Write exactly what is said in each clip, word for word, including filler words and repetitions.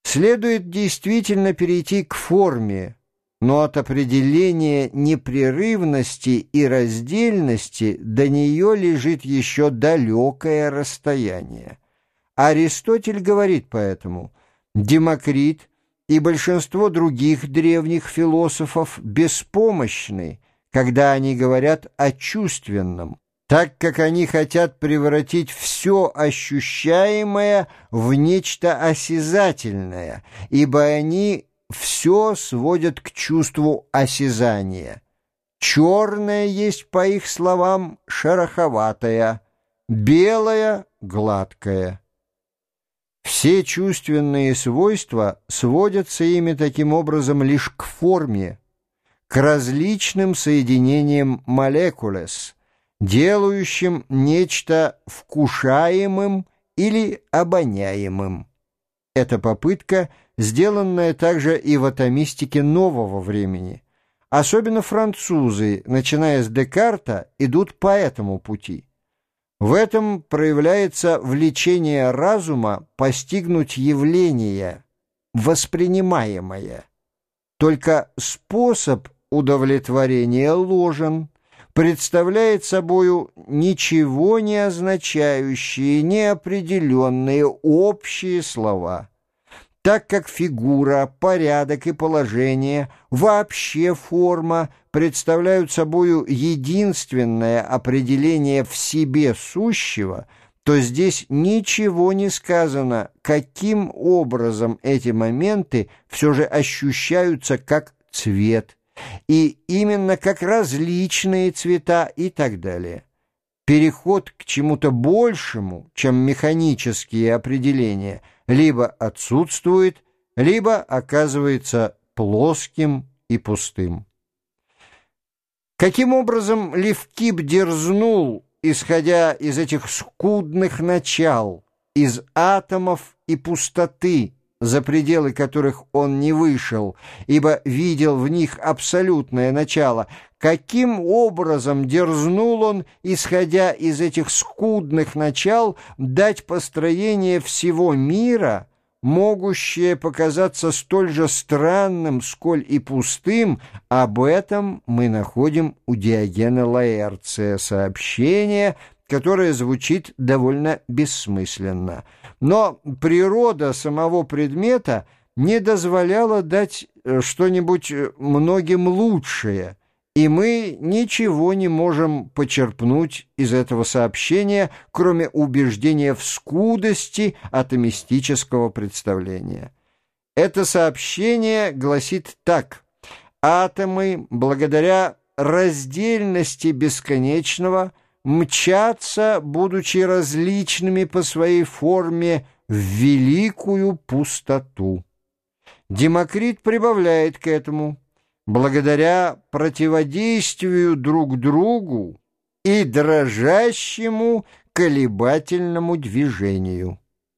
Следует действительно перейти к форме, но от определения непрерывности и раздельности до нее лежит еще далекое расстояние. Аристотель говорит поэтому: Демокрит и большинство других древних философов беспомощны, когда они говорят о чувственном, так как они хотят превратить все ощущаемое в нечто осязательное, ибо они все сводят к чувству осязания. Черное есть, по их словам, шероховатое, белое — гладкое. Все чувственные свойства сводятся ими таким образом лишь к форме, к различным соединениям молекулес, делающим нечто вкушаемым или обоняемым. Эта попытка, сделанная также и в атомистике нового времени. Особенно французы, начиная с Декарта, идут по этому пути. В этом проявляется влечение разума постигнуть явление, воспринимаемое. Только способ удовлетворения ложен, представляет собою ничего не означающие, неопределенные общие слова. Так как фигура, порядок и положение, вообще форма, представляют собою единственное определение в себе сущего, то здесь ничего не сказано, каким образом эти моменты все же ощущаются как цвет, и именно как различные цвета и так далее. Переход к чему-то большему, чем механические определения, либо отсутствует, либо оказывается плоским и пустым. Каким образом Левкип дерзнул, исходя из этих скудных начал, из атомов и пустоты, за пределы которых он не вышел, ибо видел в них абсолютное начало, каким образом дерзнул он, исходя из этих скудных начал, дать построение всего мира, могущее показаться столь же странным, сколь и пустым? Об этом мы находим у Диогена Лаэрция сообщение, которое звучит довольно бессмысленно. Но природа самого предмета не дозволяла дать что-нибудь многим лучшее, и мы ничего не можем почерпнуть из этого сообщения, кроме убеждения в скудости атомистического представления. Это сообщение гласит так: атомы, благодаря раздельности бесконечного, мчатся, будучи различными по своей форме, в великую пустоту. Демокрит прибавляет к этому: благодаря противодействию друг другу и дрожащему колебательному движению.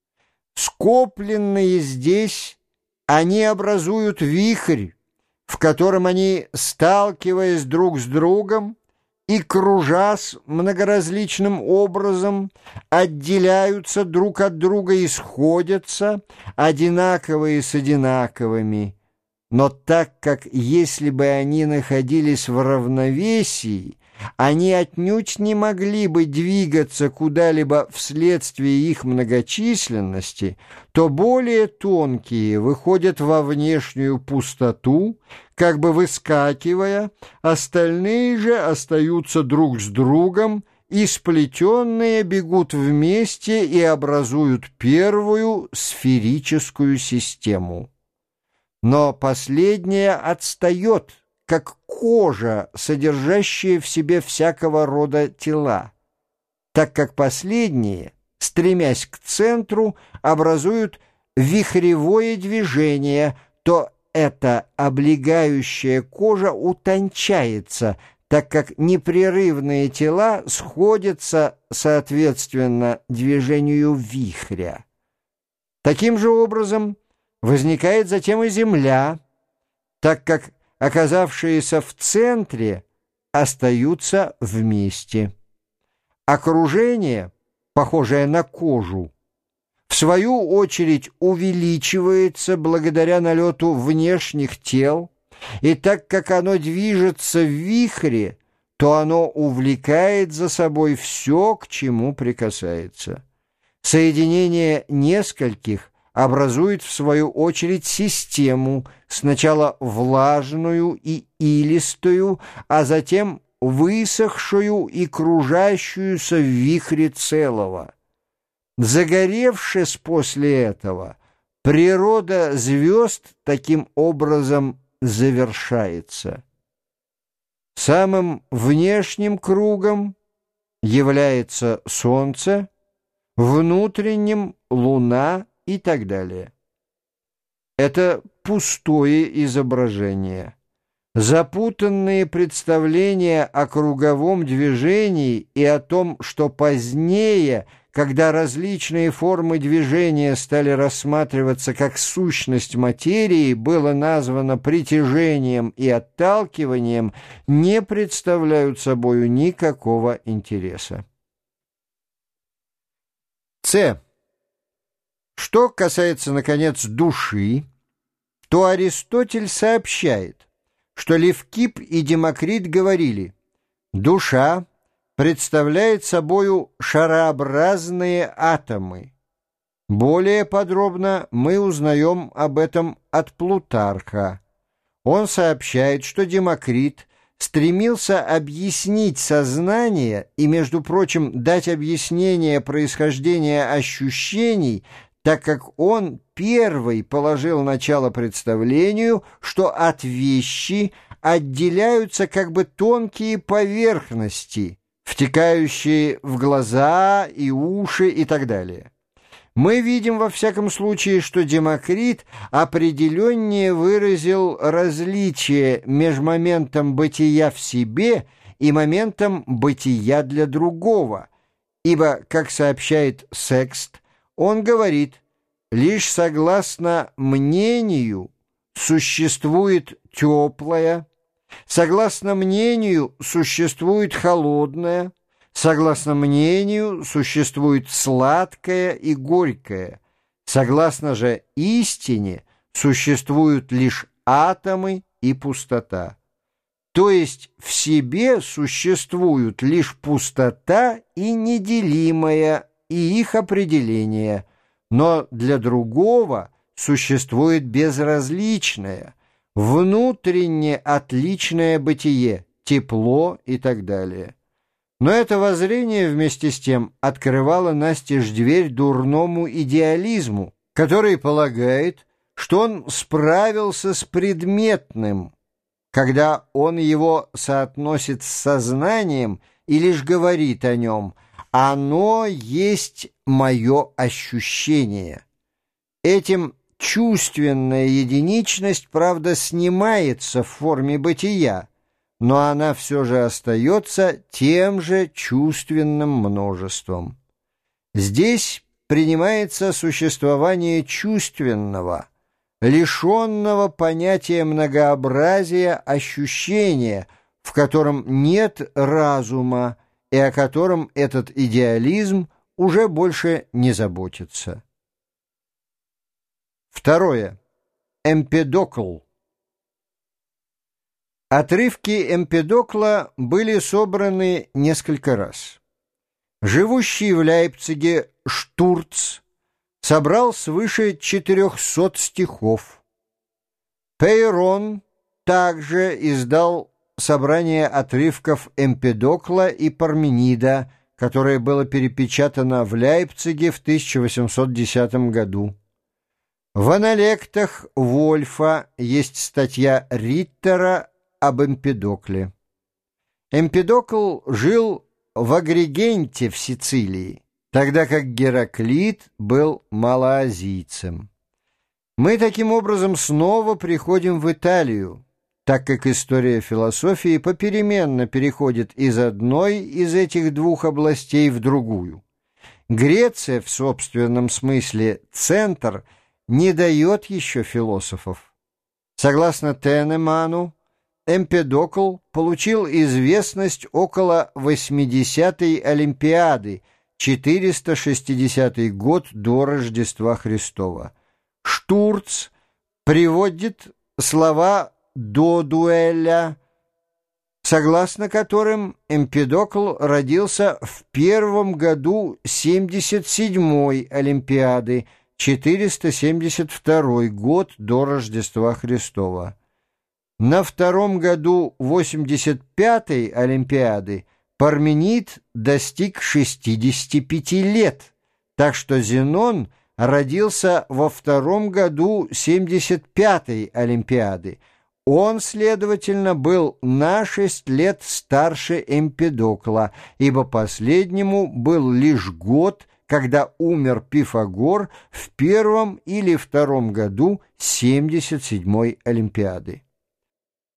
Скопленные здесь, они образуют вихрь, в котором они, сталкиваясь друг с другом и кружась многоразличным образом, отделяются друг от друга и сходятся, одинаковые с одинаковыми. Но так как, если бы они находились в равновесии, они отнюдь не могли бы двигаться куда-либо вследствие их многочисленности, то более тонкие выходят во внешнюю пустоту, как бы выскакивая, остальные же остаются друг с другом, и сплетенные бегут вместе и образуют первую сферическую систему. Но последняя отстает, как кожа, содержащая в себе всякого рода тела, так как последние, стремясь к центру, образуют вихревое движение, то эта облегающая кожа утончается, так как непрерывные тела сходятся соответственно движению вихря. Таким же образом возникает затем и Земля, так как оказавшиеся в центре остаются вместе. Окружение, похожее на кожу, в свою очередь увеличивается благодаря налету внешних тел, и так как оно движется в вихре, то оно увлекает за собой все, к чему прикасается. Соединение нескольких образует, в свою очередь, систему, сначала влажную и илистую, а затем высохшую и кружащуюся в вихре целого. Загоревшись после этого, природа звезд таким образом завершается. Самым внешним кругом является Солнце, внутренним — Луна и так далее. Это пустое изображение. Запутанные представления о круговом движении и о том, что позднее, когда различные формы движения стали рассматриваться как сущность материи, было названо притяжением и отталкиванием, не представляют собою никакого интереса. С. Что касается, наконец, души, то Аристотель сообщает, что Левкип и Демокрит говорили: душа представляет собою шарообразные атомы. Более подробно мы узнаем об этом от Плутарха. Он сообщает, что Демокрит стремился объяснить сознание и, между прочим, дать объяснение происхождения ощущений, так как он первый положил начало представлению, что от вещи отделяются как бы тонкие поверхности, втекающие в глаза и уши и так далее. Мы видим во всяком случае, что Демокрит определеннее выразил различие между моментом бытия в себе и моментом бытия для другого, ибо, как сообщает Секст, он говорит: лишь согласно мнению существует теплое, согласно мнению существует холодное, согласно мнению существует сладкое и горькое, согласно же истине существуют лишь атомы и пустота. То есть в себе существуют лишь пустота и неделимое, и их определение, но для другого существует безразличное, внутренне отличное бытие, тепло и так далее. Но это воззрение вместе с тем открывало настежь дверь дурному идеализму, который полагает, что он справился с предметным, когда он его соотносит с сознанием и лишь говорит о нем: «Оно есть мое ощущение». Этим чувственная единичность, правда, снимается в форме бытия, но она все же остается тем же чувственным множеством. Здесь принимается существование чувственного, лишенного понятия многообразия ощущения, в котором нет разума и о котором этот идеализм уже больше не заботится. Второе. Эмпедокл. Отрывки Эмпедокла были собраны несколько раз. Живущий в Лейпциге Штурц собрал свыше четырехсот стихов. Пейрон также издал собрание отрывков Эмпедокла и Парменида, которое было перепечатано в Лейпциге в тысяча восемьсот десятом году. В аналектах Вольфа есть статья Риттера об Эмпедокле. Эмпедокл жил в Агригенте в Сицилии, тогда как Гераклит был малоазийцем. Мы таким образом снова приходим в Италию, так как история философии попеременно переходит из одной из этих двух областей в другую. Греция, в собственном смысле центр, не дает еще философов. Согласно Тенеману, Эмпедокл получил известность около восьмидесятой Олимпиады, четыреста шестидесятый год до Рождества Христова. Штурц приводит слова Додуэля, согласно которым Эмпедокл родился в первом году семьдесят седьмой Олимпиады, четыреста семьдесят второй год до Рождества Христова. На втором году восемьдесят пятой Олимпиады Парменид достиг шестидесяти пяти лет, так что Зенон родился во втором году семьдесят пятой Олимпиады. Он, следовательно, был на шесть лет старше Эмпедокла, ибо последнему был лишь год, когда умер Пифагор в первом или втором году семьдесят седьмой Олимпиады.